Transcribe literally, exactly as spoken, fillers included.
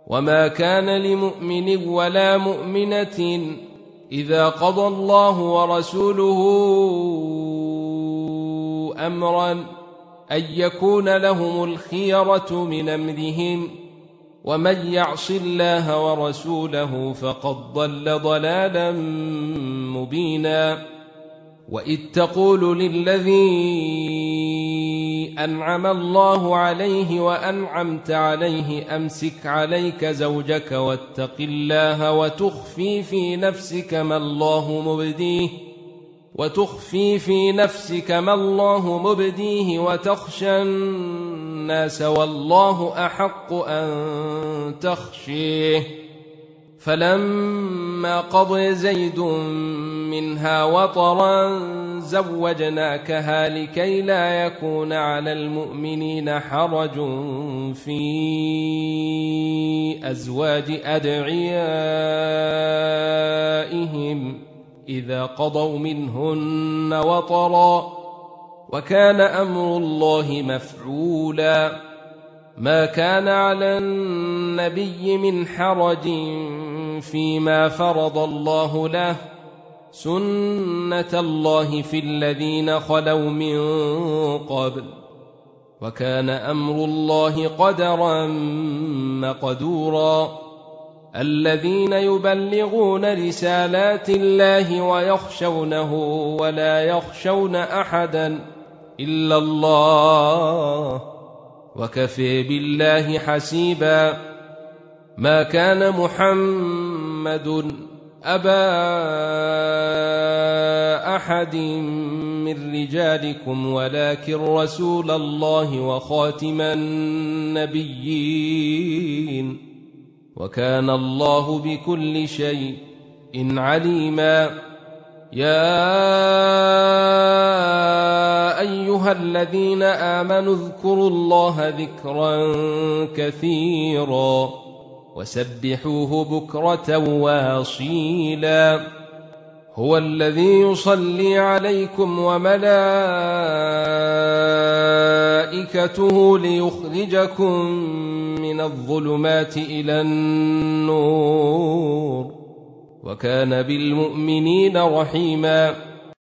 وما كان لمؤمن ولا مؤمنة إذا قضى الله ورسوله أمرا أن يكون لهم الخيرة من أمرهم ومن يعص الله ورسوله فقد ضل ضلالا مبينا وإذ تقول للذي أنعم الله عليه وأنعمت عليه أمسك عليك زوجك واتق الله وتخفي في نفسك ما الله مبديه وتخفي في نفسك ما الله مبديه وتخشى الناس والله أحق أن تخشيه فلما قضى زيد منها وطرا زوجناكها لكي لا يكون على المؤمنين حرج في أزواج أدعيائهم إذا قضوا منهن وطرا وكان أمر الله مفعولا ما كان على النبي من حرج فيما فرض الله له سنة الله في الذين خلوا من قبل وكان أمر الله قدرا مقدورا الذين يبلغون رسالات الله ويخشونه ولا يخشون أحدا إلا الله وكفى بالله حسيبا ما كان محمد أبا أحد من رجالكم ولكن رسول الله وخاتم النبيين وكان الله بكل شيء عليما يا أيها الذين آمنوا اذكروا الله ذكرا كثيرا وسبحوه بكرة واصيلا هو الذي يصلي عليكم وملائكته ليخرجكم من الظلمات إلى النور وكان بالمؤمنين رحيما